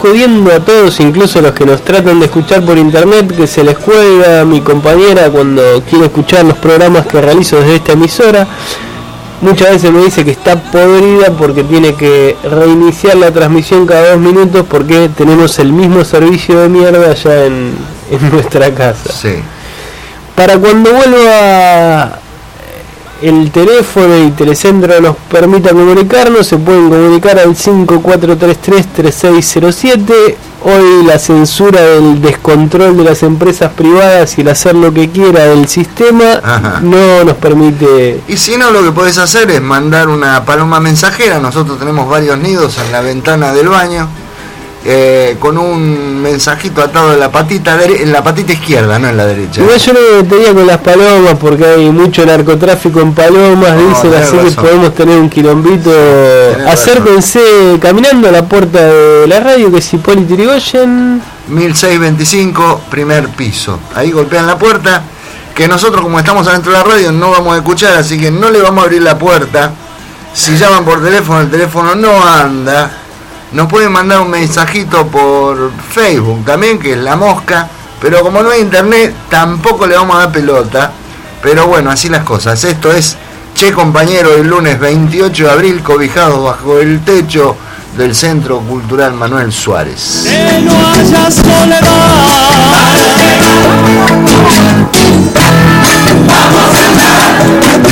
jodiendo a todos, incluso a los que nos tratan de escuchar por internet, que se les cuelga mi compañera cuando quiere escuchar los programas que realizo desde esta emisora. Muchas veces me dice que está podrida porque tiene que reiniciar la transmisión cada 2 minutos porque tenemos el mismo servicio de mierda allá en nuestra casa. Sí. Para cuando vuelva el teléfono y Telecentro nos permita comunicarnos, se pueden comunicar al 5433-3607. Hoy la censura del descontrol de las empresas privadas y el hacer lo que quiera del sistema no nos permite. Y si no, lo que podés hacer es mandar una paloma mensajera. Nosotros tenemos varios nidos en la ventana del baño, con un mensajito atado en la patita izquierda, no en la derecha. Igual yo no me metería con las palomas porque hay mucho narcotráfico en palomas, dicen, así que podemos tener un quilombito. Acérquense caminando a la puerta de la radio, que es Hipólito Yrigoyen 1625, primer piso. Ahí golpean la puerta, que nosotros, como estamos adentro de la radio, no vamos a escuchar, así que no le vamos a abrir la puerta. Si llaman por teléfono, el teléfono no anda. Nos pueden mandar un mensajito por Facebook también, que es La Mosca, pero como no hay internet, tampoco le vamos a dar pelota. Pero bueno, así las cosas. Esto es Che Compañero, el lunes 28 de abril, cobijados bajo el techo del Centro Cultural Manuel Suárez. Que no haya soledad. Vamos a andar.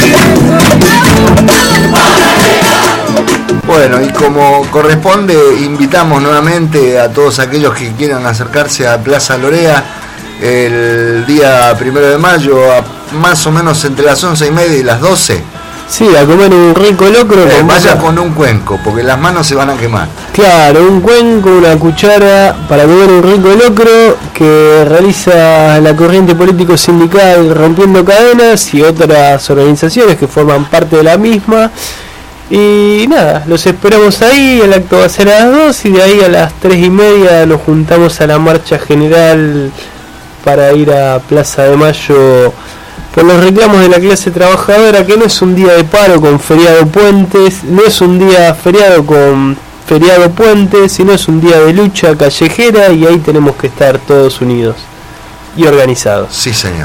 Bueno, y como corresponde, invitamos nuevamente a todos aquellos que quieran acercarse a Plaza Lorea el día 1 de mayo, a más o menos entre las 11:30 y las 12. Sí, a comer un rico locro. Vaya con un cuenco, porque las manos se van a quemar. Claro, un cuenco, una cuchara para comer un rico locro que realiza la corriente político sindical Rompiendo Cadenas y otras organizaciones que forman parte de la misma. Y nada, los esperamos ahí. El acto va a ser a las 2 y de ahí a las 3:30 nos juntamos a la marcha general para ir a Plaza de Mayo por los reclamos de la clase trabajadora, que no es un día de paro con feriado puentes, no es un día feriado con feriado puente, sino es un día de lucha callejera, y ahí tenemos que estar todos unidos y organizados. Sí, señor.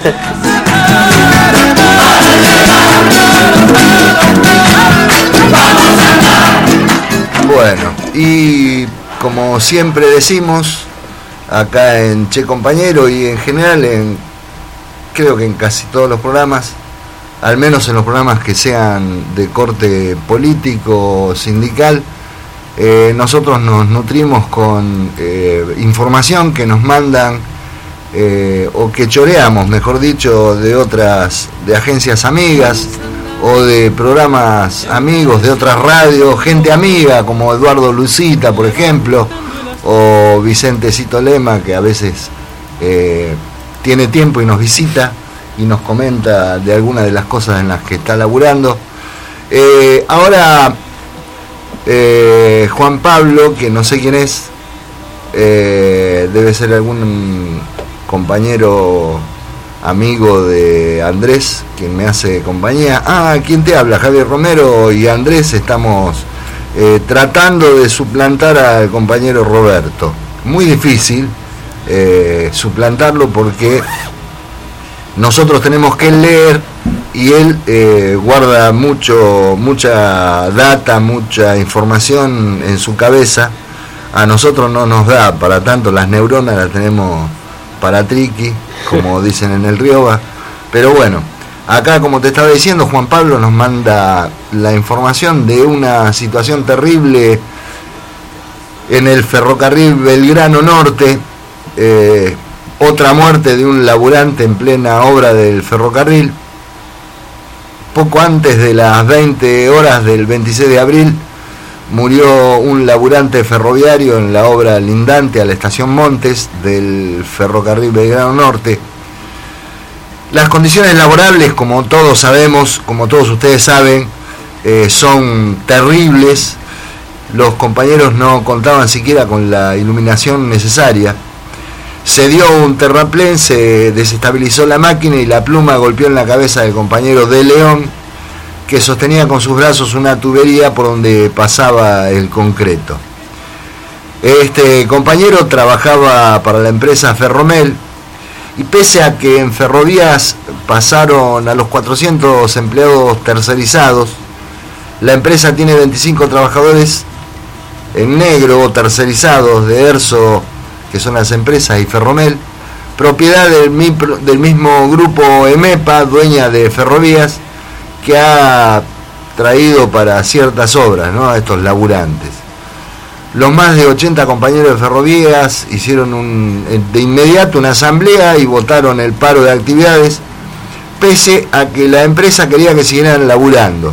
Bueno, y como siempre decimos acá en Che Compañero y en general creo que en casi todos los programas, al menos en los programas que sean de corte político o sindical, nosotros nos nutrimos con información que nos mandan o que choreamos, mejor dicho, de agencias amigas o de programas amigos de otras radios, gente amiga como Eduardo Lucita, por ejemplo, o Vicente Cito Lema, que a veces tiene tiempo y nos visita y nos comenta de algunas de las cosas en las que está laburando. Ahora Juan Pablo, que no sé quién es, debe ser algún compañero amigo de Andrés, quien me hace compañía. ¿Quién te habla? Javier Romero y Andrés estamos tratando de suplantar al compañero Roberto. Muy difícil suplantarlo porque nosotros tenemos que leer y él guarda mucha data, mucha información en su cabeza. A nosotros no nos da para tanto, las neuronas las tenemos para triqui, como dicen en el Rioba. Pero bueno, acá, como te estaba diciendo, Juan Pablo nos manda la información de una situación terrible en el ferrocarril Belgrano Norte. Otra muerte de un laburante en plena obra del ferrocarril. Poco antes de las 20 horas del 26 de abril murió un laburante ferroviario en la obra lindante a la estación Montes del ferrocarril Belgrano Norte. Las condiciones laborables, como todos sabemos, como todos ustedes saben, son terribles. Los compañeros no contaban siquiera con la iluminación necesaria. Se dio un terraplén, se desestabilizó la máquina y la pluma golpeó en la cabeza del compañero De León, que sostenía con sus brazos una tubería por donde pasaba el concreto. Este compañero trabajaba para la empresa Ferromel y pese a que en Ferrovías pasaron a los 400 empleados tercerizados, la empresa tiene 25 trabajadores en negro o tercerizados de ERSO, que son las empresas, y Ferromel, propiedad del mismo grupo EMEPA, dueña de Ferrovías, que ha traído para ciertas obras, ¿no?, a estos laburantes. Los más de 80 compañeros de Ferrovías hicieron de inmediato una asamblea y votaron el paro de actividades, pese a que la empresa quería que siguieran laburando.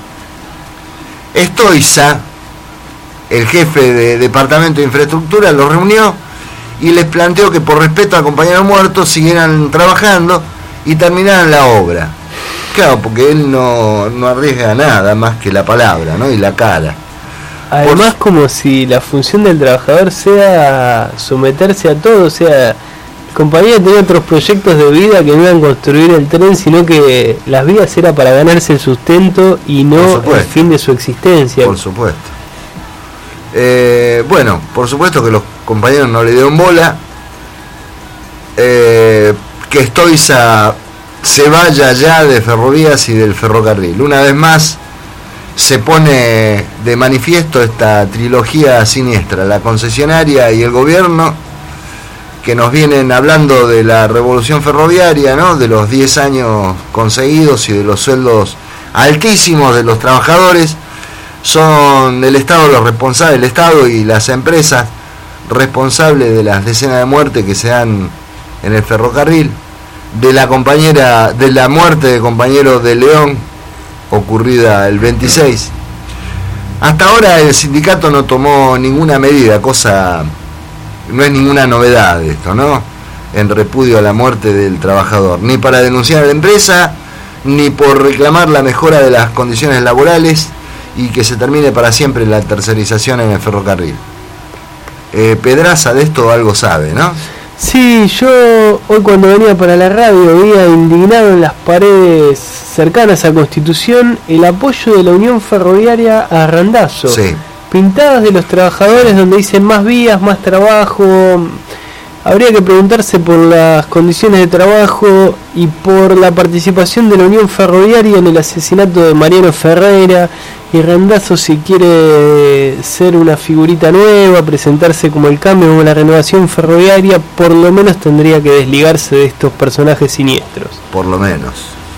Estoiza, el jefe de Departamento de Infraestructura, los reunió y les planteó que por respeto a compañeros muertos siguieran trabajando y terminaran la obra. Claro, porque él no arriesga nada más que la palabra, ¿no?, y la cara. Además, como si la función del trabajador sea someterse a todo, o sea, el compañero tenía otros proyectos de vida que no eran construir el tren, sino que las vías era para ganarse el sustento y no el fin de su existencia. Por supuesto. Bueno, por supuesto que los compañeros no le dieron bola, que Estoiza se vaya ya de Ferrovías y del ferrocarril. Una vez más se pone de manifiesto esta trilogía siniestra, la concesionaria y el gobierno, que nos vienen hablando de la revolución ferroviaria, ¿no?, de los 10 años conseguidos y de los sueldos altísimos de los trabajadores. Son el Estado los responsables, el Estado y las empresas responsables de las decenas de muertes que se dan en el ferrocarril, de la muerte de compañeros de León, ocurrida el 26. Hasta ahora el sindicato no tomó ninguna medida, no es ninguna novedad esto, ¿no?, en repudio a la muerte del trabajador, ni para denunciar a la empresa, ni por reclamar la mejora de las condiciones laborales y que se termine para siempre la tercerización en el ferrocarril. Pedraza de esto algo sabe, ¿no? Sí, yo hoy cuando venía para la radio veía indignado en las paredes cercanas a Constitución el apoyo de la Unión Ferroviaria a Randazzo. Sí. Pintadas de los trabajadores donde dicen más vías, más trabajo. Habría que preguntarse por las condiciones de trabajo y por la participación de la Unión Ferroviaria en el asesinato de Mariano Ferreira. Y Randazzo, si quiere ser una figurita nueva, presentarse como el cambio, como la renovación ferroviaria, por lo menos tendría que desligarse de estos personajes siniestros. Por lo menos.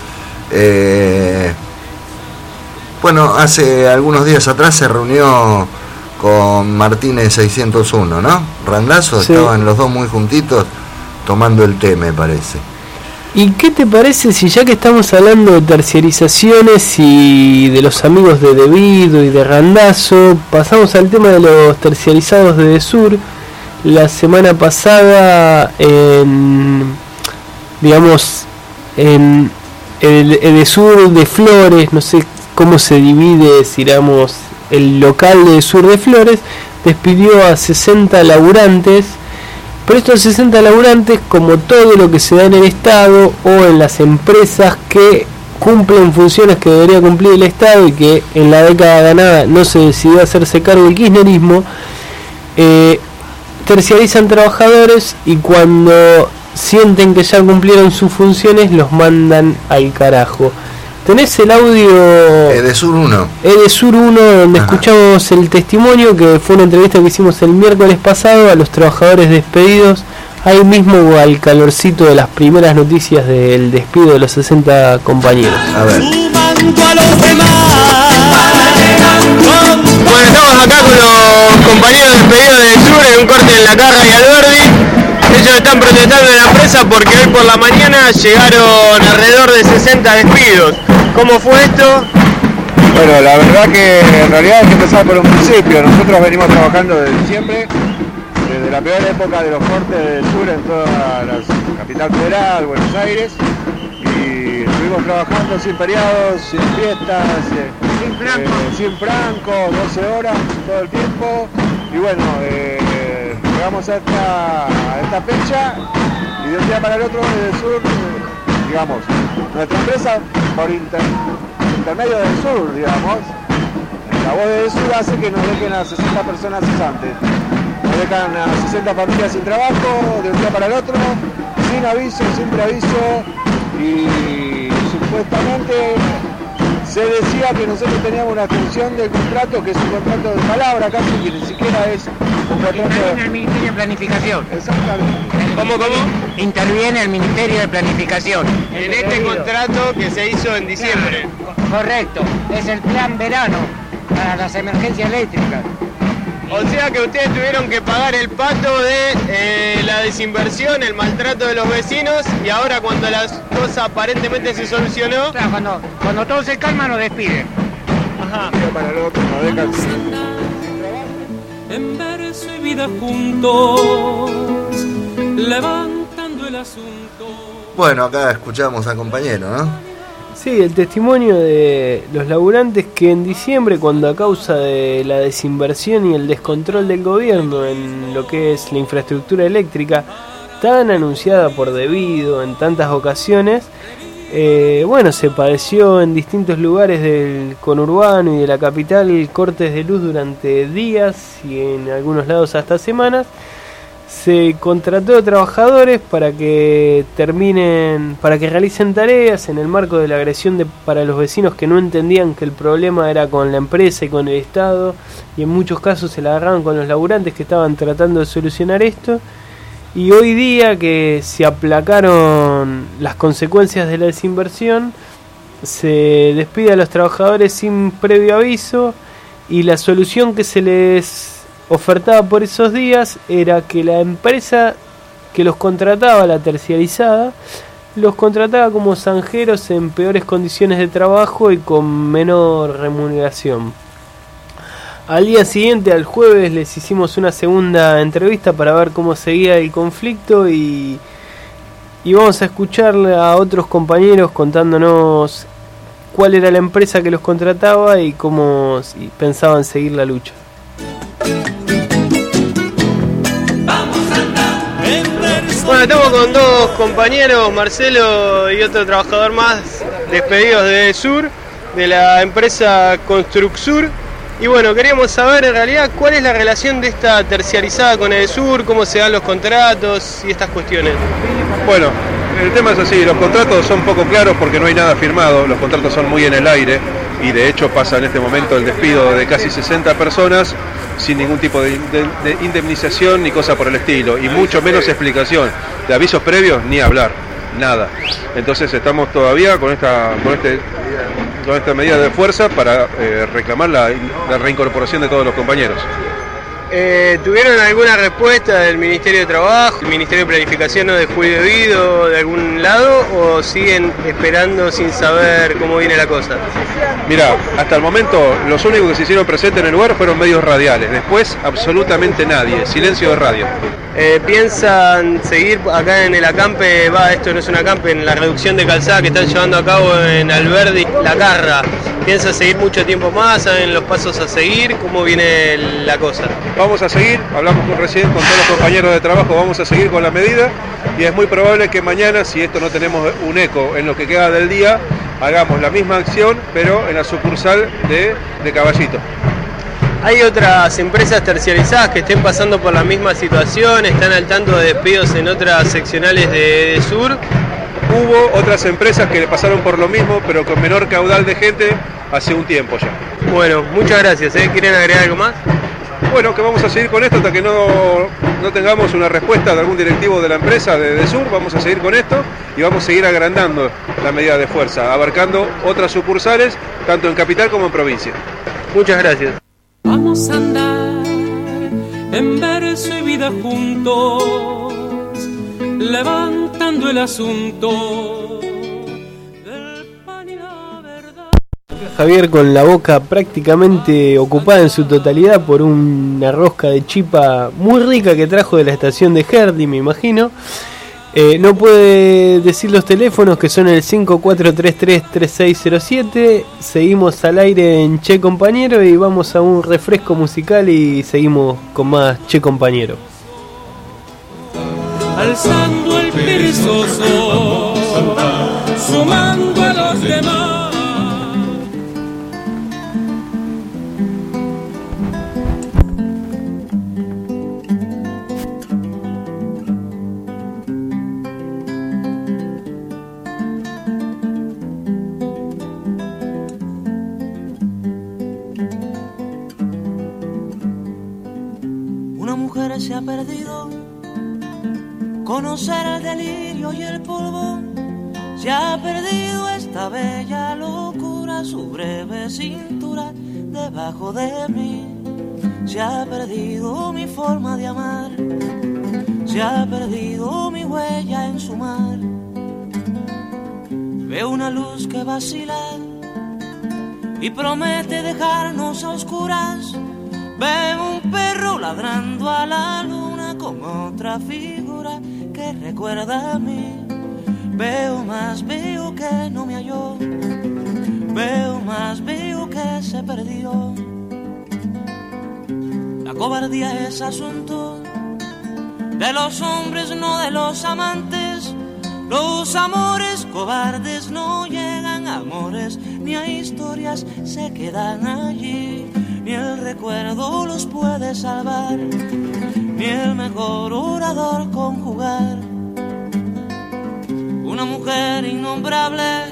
Bueno, hace algunos días atrás se reunió con Martínez 601, ¿no? Randazzo, sí. Estaban los dos muy juntitos tomando el té, me parece. ¿Y qué te parece si, ya que estamos hablando de terciarizaciones y de los amigos de Devido y de Randazzo, pasamos al tema de los terciarizados de Edesur? La semana pasada en el Edesur de Flores, no sé cómo se divide, digamos, el local de Edesur de Flores, despidió a 60 laburantes. Pero estos 60 laburantes, como todo lo que se da en el Estado o en las empresas que cumplen funciones que debería cumplir el Estado y que en la década ganada no se decidió hacerse cargo del kirchnerismo, terciarizan trabajadores y cuando sienten que ya cumplieron sus funciones los mandan al carajo. ¿Tenés el audio? Edesur 1. Edesur 1, donde escuchamos el testimonio, que fue una entrevista que hicimos el miércoles pasado a los trabajadores despedidos, ahí mismo al calorcito de las primeras noticias del despido de los 60 compañeros. A ver. Bueno, estamos acá con los compañeros despedidos de Edesur en un corte en La Carra y Alberdi. Ellos están protestando en la empresa porque hoy por la mañana llegaron alrededor de 60 despidos. ¿Cómo fue esto? Bueno, la verdad que en realidad hay que empezar por un principio. Nosotros venimos trabajando desde diciembre, desde la peor época de los cortes del sur en toda la capital federal, Buenos Aires, y estuvimos trabajando sin feriados, sin fiestas, sin francos, 12 horas todo el tiempo, y bueno, llegamos a esta fecha y de un día para el otro del sur, digamos, nuestra empresa por intermedio del sur, digamos, la voz del sur hace que nos dejen a 60 personas cesantes. nos dejan a 60 familias sin trabajo de un día para el otro, sin aviso, sin preaviso, y supuestamente se decía que nosotros teníamos una extensión del contrato, que es un contrato de palabra casi, que ni siquiera es un contrato Interviene el Ministerio de Planificación. Exactamente. ¿Cómo? Interviene el Ministerio de Planificación. En este contrato que se hizo en diciembre. Correcto, es el plan verano para las emergencias eléctricas. O sea que ustedes tuvieron que pagar el pato de la desinversión, el maltrato de los vecinos, y ahora cuando la cosa aparentemente se solucionó... Claro, cuando todo se calma nos despiden. Ajá. Un día para el otro nos dejan sin En verso y vida juntos, levantando el asunto. Bueno, acá escuchamos a compañero, ¿no? Sí, el testimonio de los laburantes que en diciembre, cuando a causa de la desinversión y el descontrol del gobierno en lo que es la infraestructura eléctrica, tan anunciada por debido en tantas ocasiones, se padeció en distintos lugares del conurbano y de la capital cortes de luz durante días y en algunos lados hasta semanas. Se contrató a trabajadores para que realicen tareas en el marco de la agresión para los vecinos que no entendían que el problema era con la empresa y con el Estado, y en muchos casos se la agarraban con los laburantes que estaban tratando de solucionar esto. Y hoy día que se aplacaron las consecuencias de la desinversión, se despide a los trabajadores sin previo aviso, y la solución que se les ofertaba por esos días era que la empresa que los contrataba, la terciarizada, los contrataba como zanjeros en peores condiciones de trabajo y con menor remuneración. Al día siguiente, al jueves, les hicimos una segunda entrevista para ver cómo seguía el conflicto y vamos a escuchar a otros compañeros contándonos cuál era la empresa que los contrataba y cómo pensaban seguir la lucha. Bueno, estamos con dos compañeros, Marcelo y otro trabajador más, despedidos de Edesur, de la empresa Construcsur. Y bueno, queríamos saber en realidad cuál es la relación de esta terciarizada con Edesur, cómo se dan los contratos y estas cuestiones. Bueno, el tema es así, los contratos son poco claros porque no hay nada firmado, los contratos son muy en el aire y de hecho pasa en este momento el despido de casi 60 personas sin ningún tipo de indemnización ni cosa por el estilo, y mucho menos explicación. De avisos previos, ni hablar, nada. Entonces estamos todavía con esta medida de fuerza para reclamar la reincorporación de todos los compañeros. ¿Tuvieron alguna respuesta del Ministerio de Trabajo, el Ministerio de Planificación no dejó debido de algún lado, o siguen esperando sin saber cómo viene la cosa? Mirá, hasta el momento los únicos que se hicieron presentes en el lugar fueron medios radiales, después absolutamente nadie, silencio de radio. ¿Piensan seguir acá en el acampe? Esto no es un acampe, en la reducción de calzada que están llevando a cabo en Alberdi, La Carra. ¿Piensan seguir mucho tiempo más? ¿Saben los pasos a seguir? ¿Cómo viene la cosa? Vamos a seguir, hablamos recién con todos los compañeros de trabajo, vamos a seguir con la medida y es muy probable que mañana, si esto no tenemos un eco en lo que queda del día, hagamos la misma acción pero en la sucursal de Caballito. ¿Hay otras empresas terciarizadas que estén pasando por la misma situación? ¿Están al tanto de despidos en otras seccionales de Edesur? Hubo otras empresas que le pasaron por lo mismo, pero con menor caudal de gente hace un tiempo ya. Bueno, muchas gracias. ¿Quieren agregar algo más? Bueno, que vamos a seguir con esto hasta que no tengamos una respuesta de algún directivo de la empresa de Edesur. Vamos a seguir con esto y vamos a seguir agrandando la medida de fuerza, abarcando otras sucursales, tanto en capital como en provincia. Muchas gracias. Vamos a andar en verso y vida juntos, levantando el asunto del pan y la verdad. Javier con la boca prácticamente ocupada en su totalidad por una rosca de chipa muy rica que trajo de la estación de Herdi, me imagino. No puede decir los teléfonos, que son el 5433-3607. Seguimos al aire en Che Compañero y vamos a un refresco musical y seguimos con más Che Compañero. Alzando el perezoso, sumando a los demás. hombre se ha perdido. Conocer el delirio y el polvo. Se ha perdido esta bella locura, su breve cintura debajo de mí. Se ha perdido mi forma de amar. Se ha perdido mi huella en su mar. Veo una luz que vacila y promete dejarnos a oscuras. Veo un perro ladrando a la luna con otra figura que recuerda a mí. Veo más, veo que no me halló. Veo más, veo que se perdió. La cobardía es asunto de los hombres, no de los amantes. Los amores cobardes no llegan a amores, ni a historias se quedan allí. Ni el recuerdo los puede salvar, ni el mejor orador conjugar. Una mujer innombrable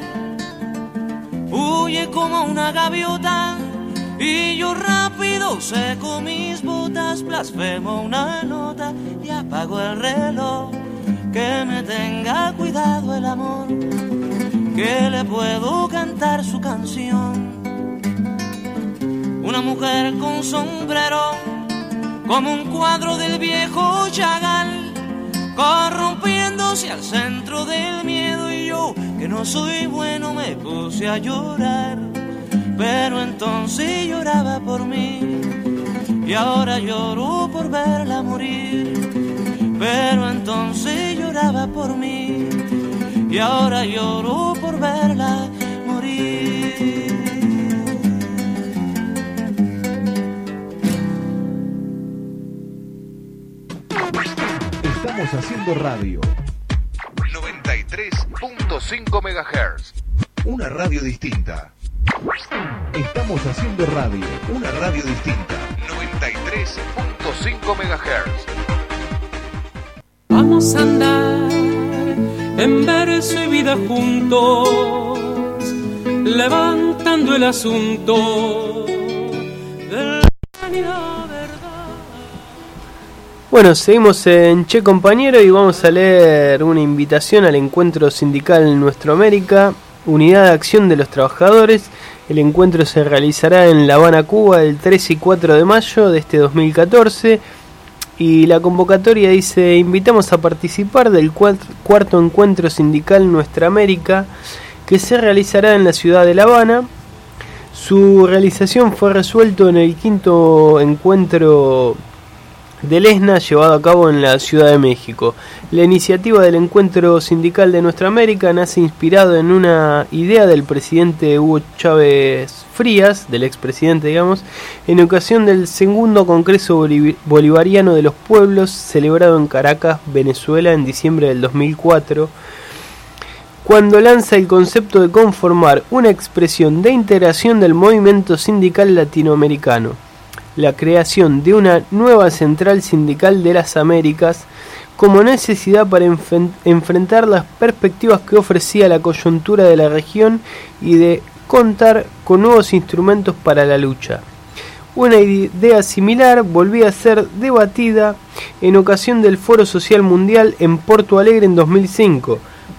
huye como una gaviota, y yo rápido seco mis botas, blasfemo una nota y apago el reloj. Que me tenga cuidado el amor, que le puedo cantar su canción. Una mujer con sombrero, como un cuadro del viejo Chagall, corrompiéndose al centro del miedo, y yo, que no soy bueno, me puse a llorar. Pero entonces lloraba por mí, y ahora lloro por verla morir. Pero entonces lloraba por mí, y ahora lloro por verla morir. Estamos haciendo radio. 93.5 MHz. Una radio distinta. Estamos haciendo radio. Una radio distinta. 93.5 MHz. Vamos a andar en verso y vida juntos, levantando el asunto de la humanidad, verdad. Bueno, seguimos en Che Compañero y vamos a leer una invitación al encuentro sindical Nuestra América, Unidad de Acción de los Trabajadores. El encuentro se realizará en La Habana, Cuba, el 3 y 4 de mayo de este 2014. Y la convocatoria dice: invitamos a participar del cuarto encuentro sindical Nuestra América, que se realizará en la ciudad de La Habana. Su realización fue resuelto en el quinto encuentro del ESNA llevado a cabo en la Ciudad de México. La iniciativa del encuentro sindical de Nuestra América nace inspirado en una idea del presidente Hugo Chávez Frías, del expresidente, digamos, en ocasión del segundo Congreso Bolivariano de los Pueblos, celebrado en Caracas, Venezuela, en diciembre del 2004, cuando lanza el concepto de conformar una expresión de integración del movimiento sindical latinoamericano, la creación de una nueva central sindical de las Américas como necesidad para enfrentar las perspectivas que ofrecía la coyuntura de la región y de contar con nuevos instrumentos para la lucha. Una idea similar volvía a ser debatida en ocasión del Foro Social Mundial en Porto Alegre en 2005,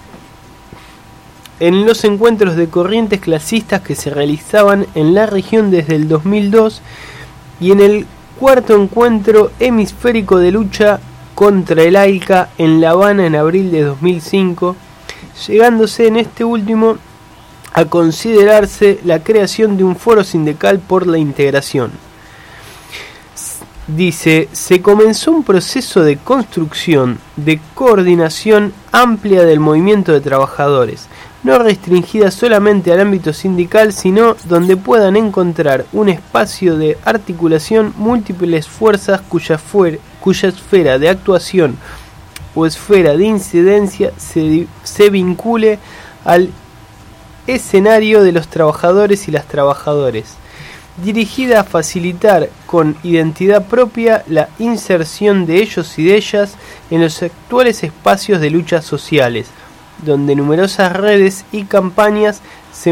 en los encuentros de corrientes clasistas que se realizaban en la región desde el 2002, y en el cuarto encuentro hemisférico de lucha contra el AICA en La Habana en abril de 2005, llegándose en este último a considerarse la creación de un foro sindical por la integración. Dice: se comenzó un proceso de construcción, de coordinación amplia del movimiento de trabajadores, no restringida solamente al ámbito sindical, sino donde puedan encontrar un espacio de articulación múltiples fuerzas cuya esfera de actuación o esfera de incidencia se vincule al escenario de los trabajadores y las trabajadoras, dirigida a facilitar con identidad propia la inserción de ellos y de ellas en los actuales espacios de luchas sociales, donde numerosas redes y campañas se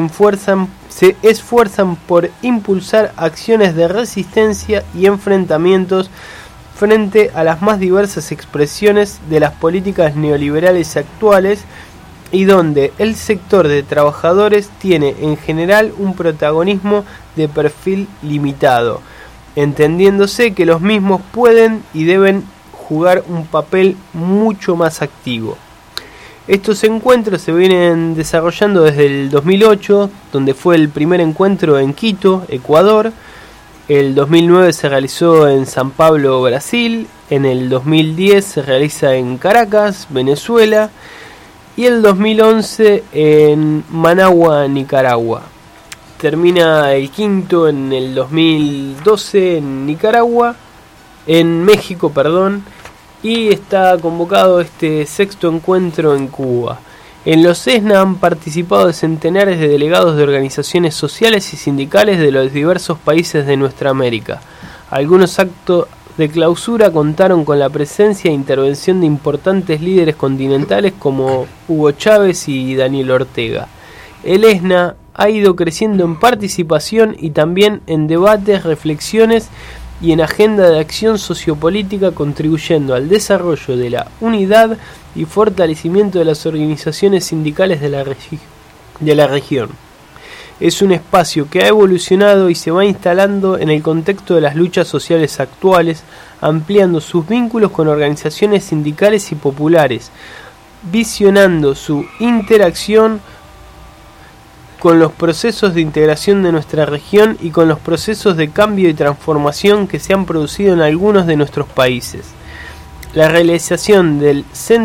esfuerzan por impulsar acciones de resistencia y enfrentamientos frente a las más diversas expresiones de las políticas neoliberales actuales y donde el sector de trabajadores tiene en general un protagonismo de perfil limitado, entendiéndose que los mismos pueden y deben jugar un papel mucho más activo. Estos encuentros se vienen desarrollando desde el 2008, donde fue el primer encuentro en Quito, Ecuador. El 2009 se realizó en San Pablo, Brasil. En el 2010 se realiza en Caracas, Venezuela. Y el 2011 en Managua, Nicaragua. Termina el quinto en el 2012 en México, y está convocado este sexto encuentro en Cuba. En los ESNA han participado centenares de delegados de organizaciones sociales y sindicales de los diversos países de nuestra América. Algunos actos de clausura contaron con la presencia e intervención de importantes líderes continentales como Hugo Chávez y Daniel Ortega. El ESNA ha ido creciendo en participación y también en debates, reflexiones y en agenda de acción sociopolítica, contribuyendo al desarrollo de la unidad y fortalecimiento de las organizaciones sindicales de la región. Es un espacio que ha evolucionado y se va instalando en el contexto de las luchas sociales actuales, ampliando sus vínculos con organizaciones sindicales y populares, visionando su interacción con los procesos de integración de nuestra región y con los procesos de cambio y transformación que se han producido en algunos de nuestros países. La realización del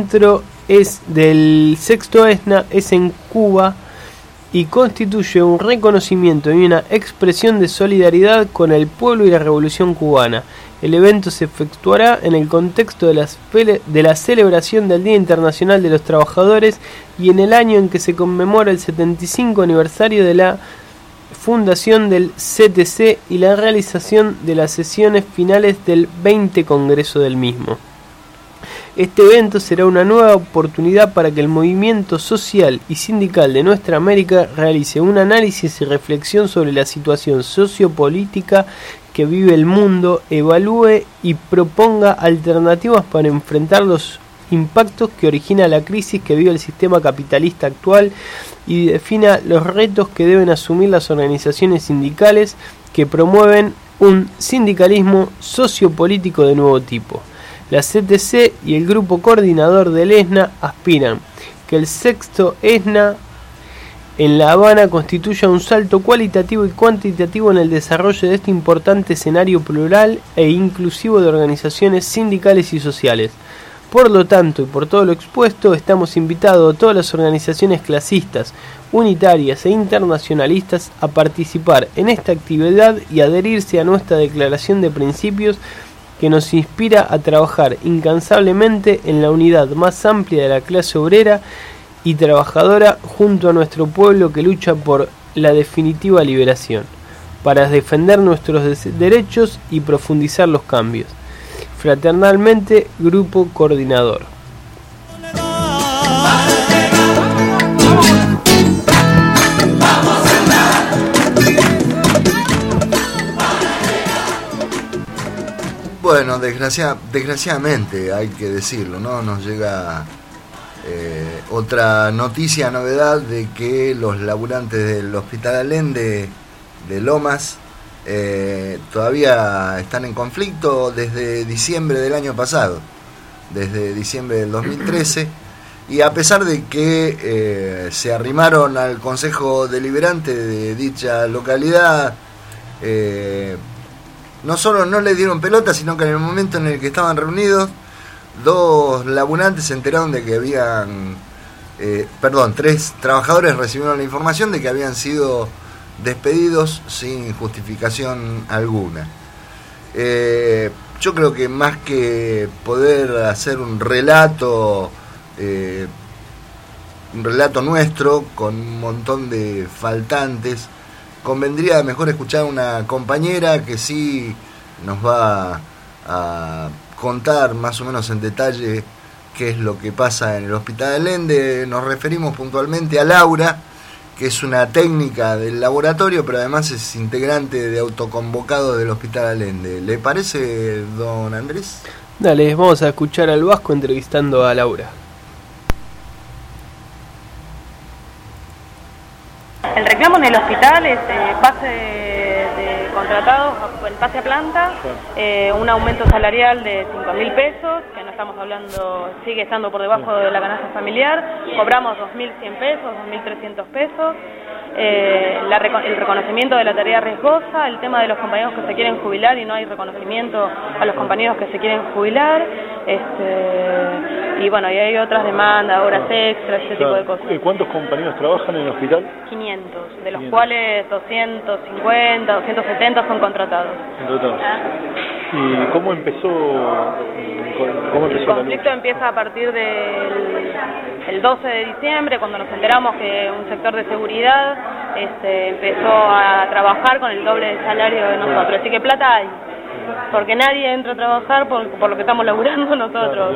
sexto ESNA es en Cuba y constituye un reconocimiento y una expresión de solidaridad con el pueblo y la revolución cubana. El evento se efectuará en el contexto de la celebración del Día Internacional de los Trabajadores y en el año en que se conmemora el 75 aniversario de la fundación del CTC y la realización de las sesiones finales del 20 Congreso del mismo. Este evento será una nueva oportunidad para que el movimiento social y sindical de nuestra América realice un análisis y reflexión sobre la situación sociopolítica que vive el mundo, evalúe y proponga alternativas para enfrentar los impactos que origina la crisis que vive el sistema capitalista actual y defina los retos que deben asumir las organizaciones sindicales que promueven un sindicalismo sociopolítico de nuevo tipo. La CTC y el grupo coordinador del ESNA aspiran que el sexto ESNA en La Habana constituya un salto cualitativo y cuantitativo en el desarrollo de este importante escenario plural e inclusivo de organizaciones sindicales y sociales. Por lo tanto, y por todo lo expuesto, estamos invitados a todas las organizaciones clasistas, unitarias e internacionalistas a participar en esta actividad y adherirse a nuestra declaración de principios que nos inspira a trabajar incansablemente en la unidad más amplia de la clase obrera y trabajadora junto a nuestro pueblo que lucha por la definitiva liberación, para defender nuestros derechos y profundizar los cambios. Fraternalmente, Grupo Coordinador. Bueno, desgraciadamente hay que decirlo, ¿no? Nos llega otra noticia, novedad de que los laburantes del Hospital Allende de Lomas todavía están en conflicto desde diciembre del año pasado, desde diciembre del 2013, y a pesar de que se arrimaron al Consejo Deliberante de dicha localidad, no solo no le dieron pelota, sino que en el momento en el que estaban reunidos, dos laburantes se enteraron de que tres trabajadores recibieron la información de que habían sido despedidos sin justificación alguna. Yo creo que más que poder hacer un relato nuestro con un montón de faltantes, convendría mejor escuchar a una compañera que sí nos va a contar más o menos en detalle qué es lo que pasa en el Hospital Allende. Nos referimos puntualmente a Laura, que es una técnica del laboratorio, pero además es integrante de autoconvocados del Hospital Allende. ¿Le parece, don Andrés? Dale, vamos a escuchar al Vasco entrevistando a Laura. El reclamo en el hospital es pase de contratados, el pase a planta, un aumento salarial de 5.000 pesos, que no estamos hablando, sigue estando por debajo de la canasta familiar, cobramos 2.100 pesos, 2.300 pesos, el reconocimiento de la tarea riesgosa, el tema de los compañeros que se quieren jubilar y no hay reconocimiento a los compañeros que se quieren jubilar, y bueno, y hay otras demandas, horas extras, ese tipo de cosas. ¿Cuántos compañeros trabajan en el hospital? 500, de los cuales 250, 270 son contratados. ¿Y cómo empezó el conflicto? Empieza a partir del 12 de diciembre, cuando nos enteramos que un sector de seguridad empezó a trabajar con el doble de salario de nosotros. Así que plata hay, porque nadie entra a trabajar por lo que estamos laburando nosotros.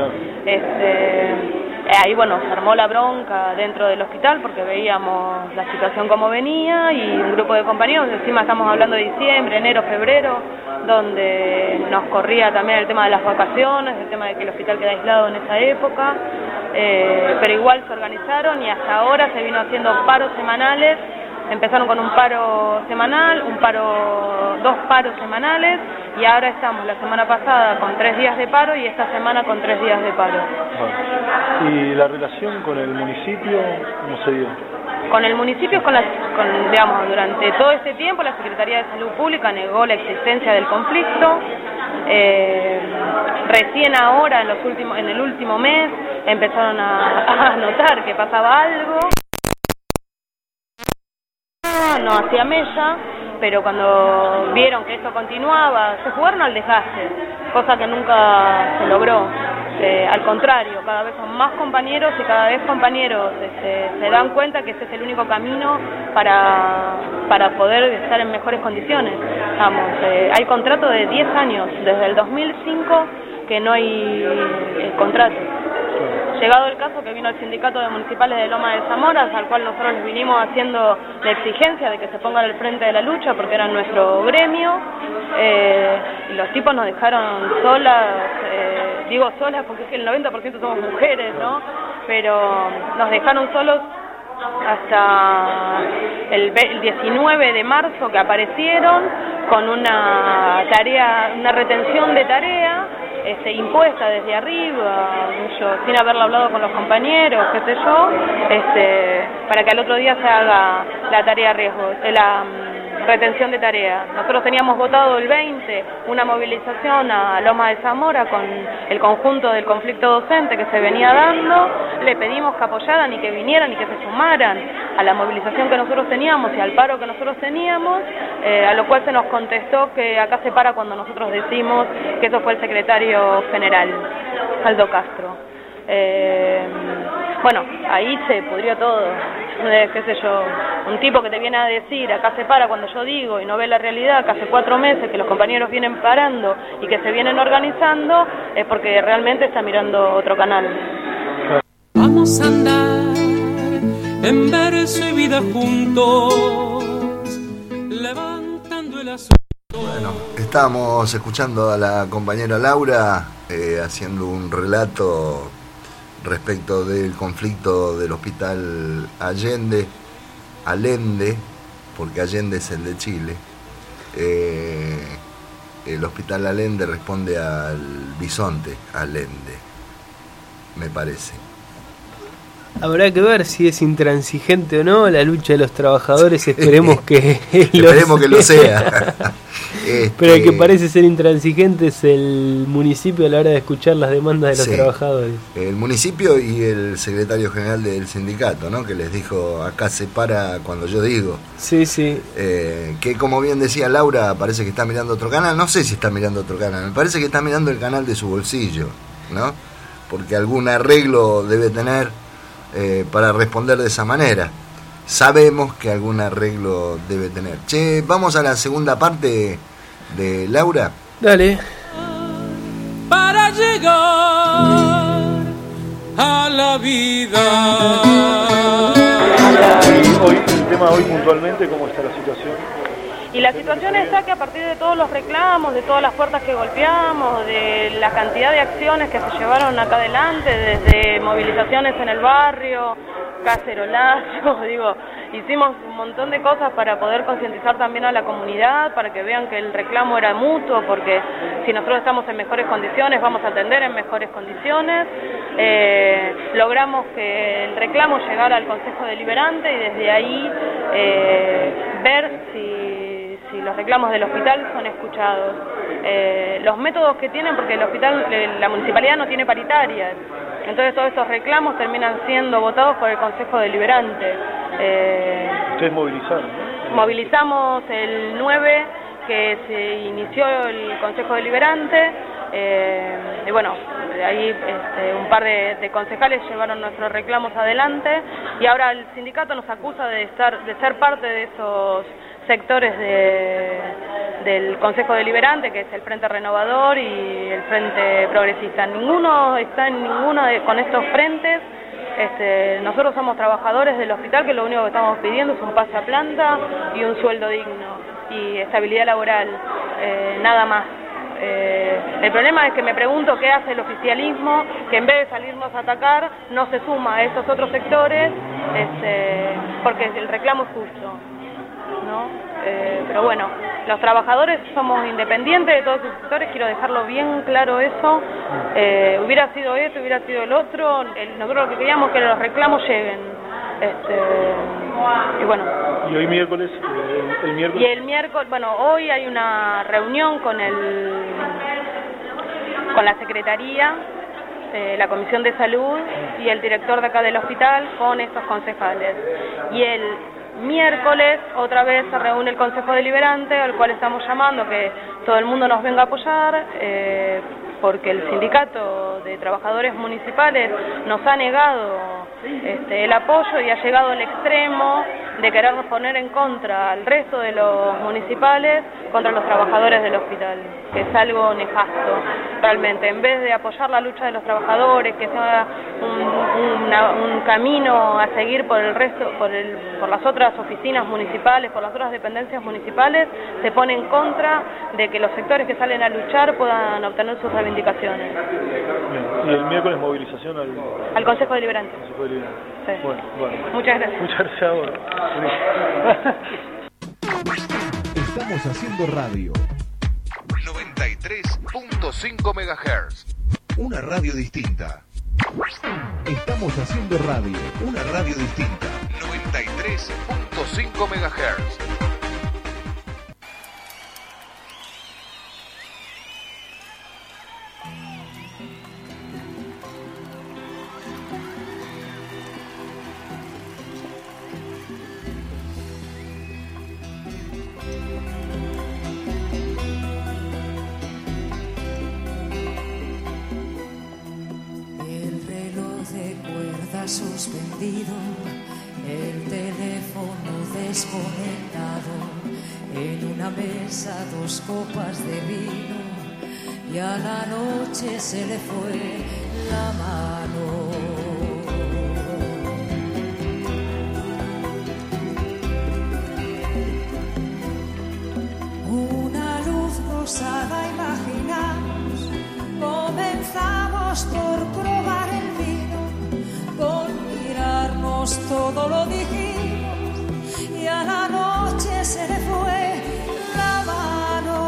Ahí bueno, se armó la bronca dentro del hospital porque veíamos la situación como venía y un grupo de compañeros, encima estamos hablando de diciembre, enero, febrero, donde nos corría también el tema de las vacaciones, el tema de que el hospital queda aislado en esa época, pero igual se organizaron y hasta ahora se vino haciendo paros semanales. Empezaron con un paro semanal, dos paros semanales y ahora estamos la semana pasada con 3 días de paro y esta semana con 3 días de paro. ¿Y la relación con el municipio cómo se dio? Con el municipio, digamos, durante todo este tiempo la Secretaría de Salud Pública negó la existencia del conflicto. Recién ahora, en el último mes, empezaron a notar que pasaba algo. No hacía mella, pero cuando vieron que esto continuaba, se jugaron al desgaste, cosa que nunca se logró. Al contrario, cada vez son más compañeros y cada vez compañeros se dan cuenta que este es el único camino para poder estar en mejores condiciones. Vamos, hay contrato de 10 años, desde el 2005 que no hay contrato. Llegado el caso que vino el sindicato de municipales de Loma de Zamora, al cual nosotros les vinimos haciendo la exigencia de que se pongan al frente de la lucha porque era nuestro gremio, y los tipos nos dejaron solas, digo solas porque es que el 90% somos mujeres, ¿no? Pero nos dejaron solos hasta el 19 de marzo que aparecieron con una retención de tarea impuesta desde arriba, sin haberlo hablado con los compañeros, qué sé yo, para que al otro día se haga la tarea riesgo, la retención de tarea. Nosotros teníamos votado el 20 una movilización a Loma de Zamora con el conjunto del conflicto docente que se venía dando, le pedimos que apoyaran y que vinieran y que se sumaran a la movilización que nosotros teníamos y al paro que nosotros teníamos, a lo cual se nos contestó que acá se para cuando nosotros decimos, que eso fue el secretario general, Aldo Castro. Bueno, ahí se pudrió todo, qué sé yo, un tipo que te viene a decir, acá se para cuando yo digo y no ve la realidad, que hace 4 meses que los compañeros vienen parando y que se vienen organizando, es porque realmente está mirando otro canal. Vamos a andar en verso y vida juntos, levantando el asunto. Bueno, estábamos escuchando a la compañera Laura haciendo un relato respecto del conflicto del Hospital Allende, porque Allende es el de Chile. El Hospital Allende responde al bisonte Allende, me parece. Habrá que ver si es intransigente o no la lucha de los trabajadores, esperemos que lo sea. Pero el que parece ser intransigente es el municipio a la hora de escuchar las demandas de los trabajadores. El municipio y el secretario general del sindicato, ¿no? Que les dijo, acá se para cuando yo digo. Sí, sí. Que como bien decía Laura, parece que está mirando otro canal. No sé si está mirando otro canal, me parece que está mirando el canal de su bolsillo, ¿no? Porque algún arreglo debe tener para responder de esa manera. Sabemos que algún arreglo debe tener. Che, vamos a la segunda parte de Laura. Dale. Para llegar a la vida. Hoy el tema tema hoy puntualmente, ¿cómo está la situación? Y la situación está que a partir de todos los reclamos, de todas las puertas que golpeamos, de la cantidad de acciones que se llevaron acá adelante, desde movilizaciones en el barrio, cacerolazos, digo, hicimos un montón de cosas para poder concientizar también a la comunidad, para que vean que el reclamo era mutuo, porque si nosotros estamos en mejores condiciones, vamos a atender en mejores condiciones. Logramos que el reclamo llegara al Consejo Deliberante y desde ahí ver si los reclamos del hospital son escuchados. Los métodos que tienen, porque el hospital, la municipalidad no tiene paritarias, entonces todos estos reclamos terminan siendo votados por el Consejo Deliberante. ¿Ustedes movilizaron? Movilizamos el 9, que se inició el Consejo Deliberante, y bueno, ahí un par de concejales llevaron nuestros reclamos adelante, y ahora el sindicato nos acusa de ser parte de esos sectores del Consejo Deliberante, que es el Frente Renovador y el Frente Progresista. Ninguno está en con estos frentes. Nosotros somos trabajadores del hospital, que lo único que estamos pidiendo es un pase a planta y un sueldo digno y estabilidad laboral, nada más. El problema es que me pregunto qué hace el oficialismo, que en vez de salirnos a atacar no se suma a estos otros sectores, porque el reclamo es justo, ¿no? Pero bueno, los trabajadores somos independientes de todos esos sectores, quiero dejarlo bien claro eso. Hubiera sido esto, hubiera sido el otro, nosotros lo que queríamos es que los reclamos lleguen. Y bueno. ¿Y hoy miércoles? El miércoles. Y el miércoles, bueno, hoy hay una reunión con la Secretaría, la Comisión de Salud y el director de acá del hospital con estos concejales. Y el miércoles otra vez se reúne el Consejo Deliberante, al cual estamos llamando que todo el mundo nos venga a apoyar, porque el sindicato de trabajadores municipales nos ha negado el apoyo y ha llegado al extremo de querernos poner en contra al resto de los municipales contra los trabajadores del hospital, que es algo nefasto realmente. En vez de apoyar la lucha de los trabajadores, que sea un camino a seguir por el resto, por las otras oficinas municipales, por las otras dependencias municipales, se pone en contra de que los sectores que salen a luchar puedan obtener sus reivindicaciones. Bien. ¿Y el miércoles movilización al Consejo Deliberante? Sí. Bueno. Muchas gracias. Muchas gracias a vos. Estamos haciendo radio. 93.5 MHz. Una radio distinta. Estamos haciendo radio. Una radio distinta. 93.5 MHz. Suspendido, el teléfono desconectado, en una mesa 2 copas de vino y a la noche se le fue la mano. Una luz rosada imaginamos, comenzamos por probar el vino. Con mirarnos todo lo dijimos y a la noche se le fue la mano.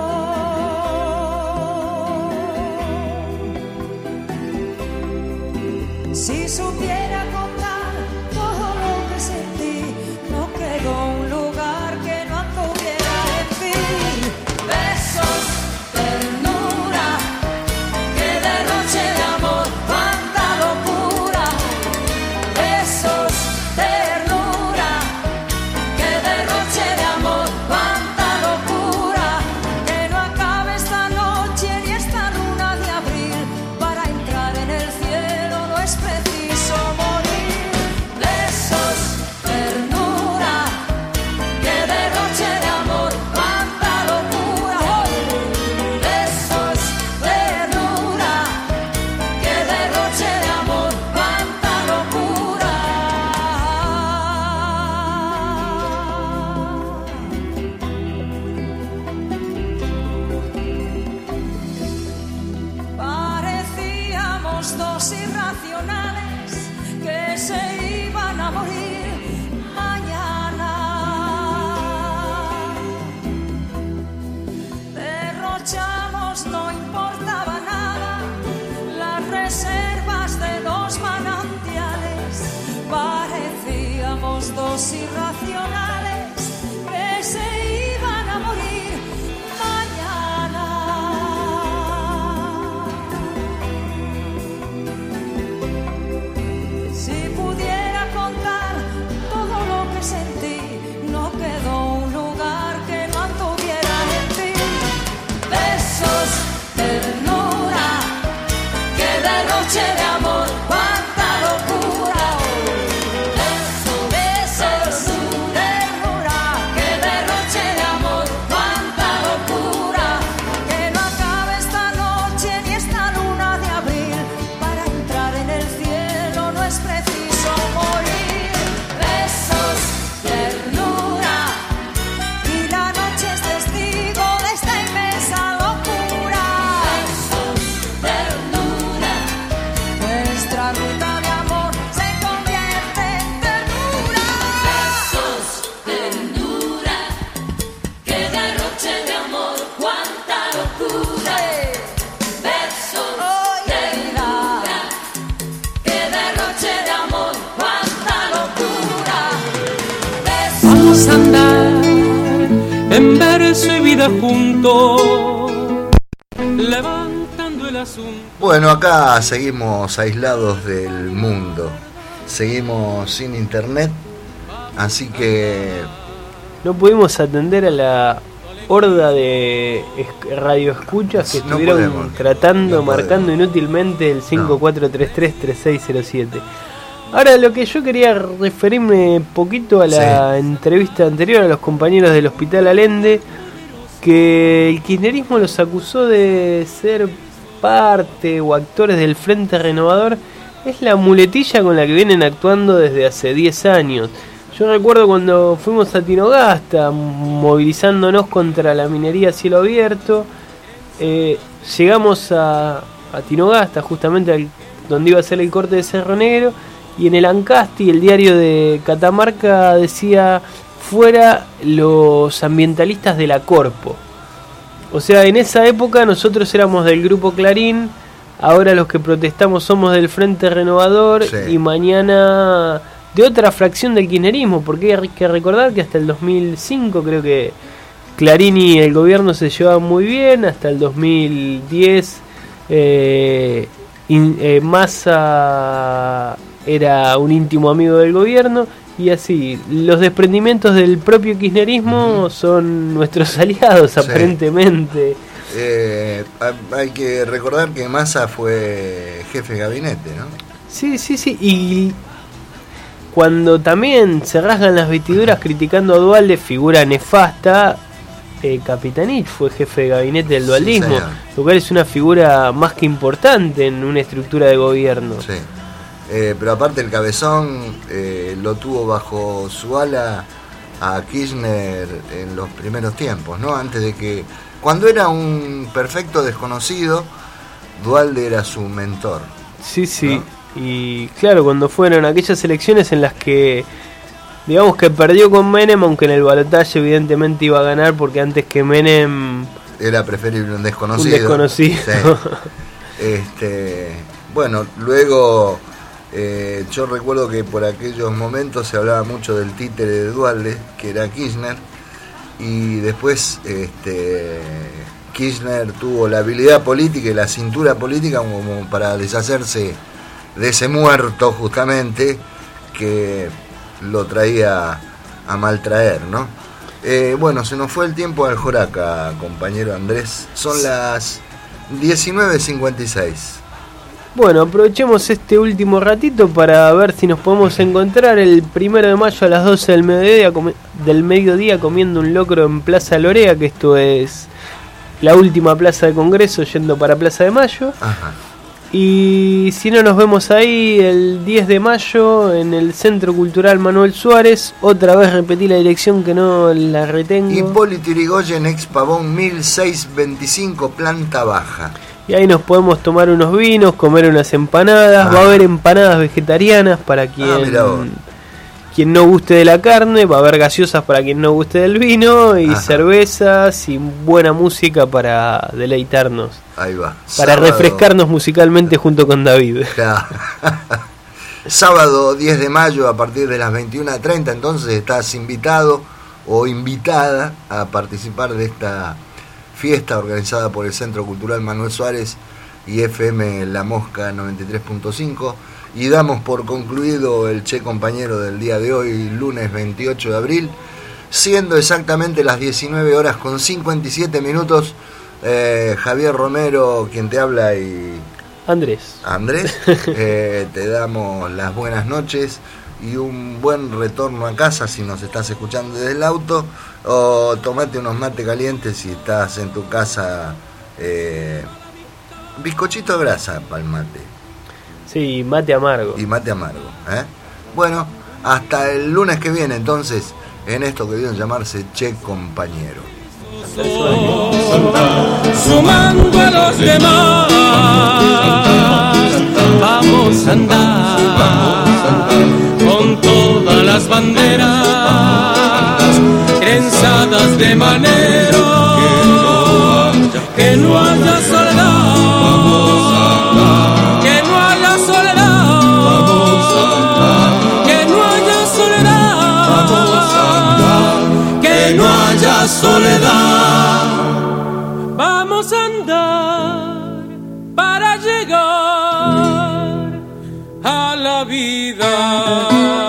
Si supiera contar todo lo que sentí, no quedó un lugar que no anduviera en fin. Besos, ternura, que derroche de amor, cuánta locura. Besos, ternura, que derroche de amor, cuánta locura. Que no acabe esta noche ni esta luna de abril, para entrar en el cielo no es preciso dos irracionales que se iban a morir mañana. Derrochamos, no importaba nada, las reservas de los manantiales. Parecíamos dos irracionales que se iban a morir mañana. Si pudiera contar todo lo que sentí, no quedó un lugar que no anduviera en ti. Besos, ternura, que derroche de amor, cuánta locura. Besos, ternura, que derroche de amor, cuánta locura. Que no acabe esta noche ni esta luna de abril. Para entrar en el cielo no es preciso morir. Besos, ternura, y la noche es testigo de esta inmensa locura. Besos, ternura, nuestra ruta de amor se convierte en ternura. Besos, ternura, que derroche de amor, cuánta locura. Besos, ternura, que derroche de amor, cuánta locura. Vamos a andar en verso y vida juntos, levantando el asunto. Bueno, acá seguimos aislados del mundo, seguimos sin internet, así que No pudimos atender a la horda de radioescuchas que No estuvieron podemos, tratando, no marcando podemos. inútilmente el 5433-3607. Ahora, lo que yo quería referirme poquito a la entrevista anterior a los compañeros del Hospital Allende, que el kirchnerismo los acusó de ser parte o actores del Frente Renovador, es la muletilla con la que vienen actuando desde hace 10 años. Yo recuerdo cuando fuimos a Tinogasta, movilizándonos contra la minería a cielo abierto, llegamos a Tinogasta, justamente donde iba a ser el corte de Cerro Negro, y en el Ancasti, el diario de Catamarca, decía: fuera los ambientalistas de la Corpo. O sea, en esa época nosotros éramos del grupo Clarín, ahora los que protestamos somos del Frente Renovador, y mañana de otra fracción del kirchnerismo, porque hay que recordar que hasta el 2005 creo que Clarín y el gobierno se llevaban muy bien, hasta el 2010 Massa era un íntimo amigo del gobierno, y así, los desprendimientos del propio kirchnerismo son nuestros aliados, aparentemente. Hay que recordar que Massa fue jefe de gabinete, ¿no? Sí, y cuando también se rasgan las vestiduras criticando a Duhalde, figura nefasta, Capitanich fue jefe de gabinete del dualdismo, lo cual es una figura más que importante en una estructura de gobierno. Sí. Pero aparte el Cabezón lo tuvo bajo su ala a Kirchner en los primeros tiempos, ¿no? Antes de que, cuando era un perfecto desconocido, Duhalde era su mentor. Sí, ¿no? Y claro, cuando fueron aquellas elecciones en las que, digamos que perdió con Menem, aunque en el balotaje evidentemente iba a ganar, porque antes que Menem era preferible un desconocido. Sí. Bueno, luego yo recuerdo que por aquellos momentos se hablaba mucho del títere de Duhalde, que era Kirchner, y después Kirchner tuvo la habilidad política y la cintura política como para deshacerse de ese muerto, justamente, que lo traía a maltraer, ¿no? Bueno, se nos fue el tiempo al Joraca, compañero Andrés. Son las 19:56. Bueno, aprovechemos este último ratito para ver si nos podemos encontrar el 1 de mayo a las 12 del mediodía comiendo un locro en Plaza Lorea, que esto es la última plaza de Congreso yendo para Plaza de Mayo. Ajá. Y si no, nos vemos ahí el 10 de mayo en el Centro Cultural Manuel Suárez. Otra vez repetí la dirección que no la retengo. Hipólito Yrigoyen, ex Pavón 1625, planta baja. Y ahí nos podemos tomar unos vinos, comer unas empanadas. Va a haber empanadas vegetarianas para quien no guste de la carne. Va a haber gaseosas para quien no guste del vino. Y cervezas y buena música para deleitarnos. Ahí va. Para refrescarnos musicalmente junto con David. Claro. Sábado 10 de mayo a partir de las 21:30. Entonces estás invitado o invitada a participar de esta fiesta organizada por el Centro Cultural Manuel Suárez y FM La Mosca 93.5. Y damos por concluido el Che Compañero del día de hoy, lunes 28 de abril, siendo exactamente las 19 horas con 57 minutos. Javier Romero, quien te habla, y Andrés, te damos las buenas noches y un buen retorno a casa si nos estás escuchando desde el auto, o tomate unos mates calientes si estás en tu casa. Bizcochito de grasa para el mate. Sí, mate amargo. Y mate amargo. Bueno, hasta el lunes que viene entonces, en esto que deben llamarse Che Compañero. Sumando a los demás, vamos a andar con todas las banderas trenzadas de manera que no haya soledad, que no haya soledad, que no haya soledad, que no haya soledad. Vamos a andar para llegar a la vida.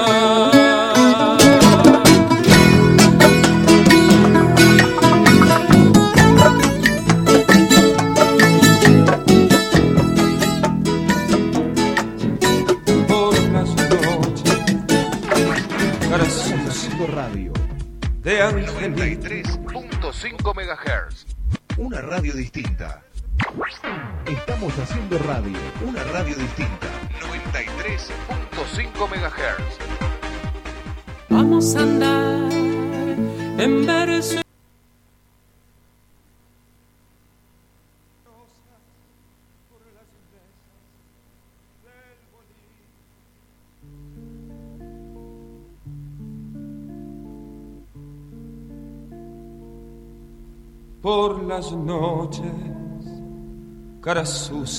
Radio de Ángel 93.5 MHz. Una radio distinta. Estamos haciendo radio, una radio distinta. 93.5 MHz. Vamos a andar en verso. Por las noches, cara sucia.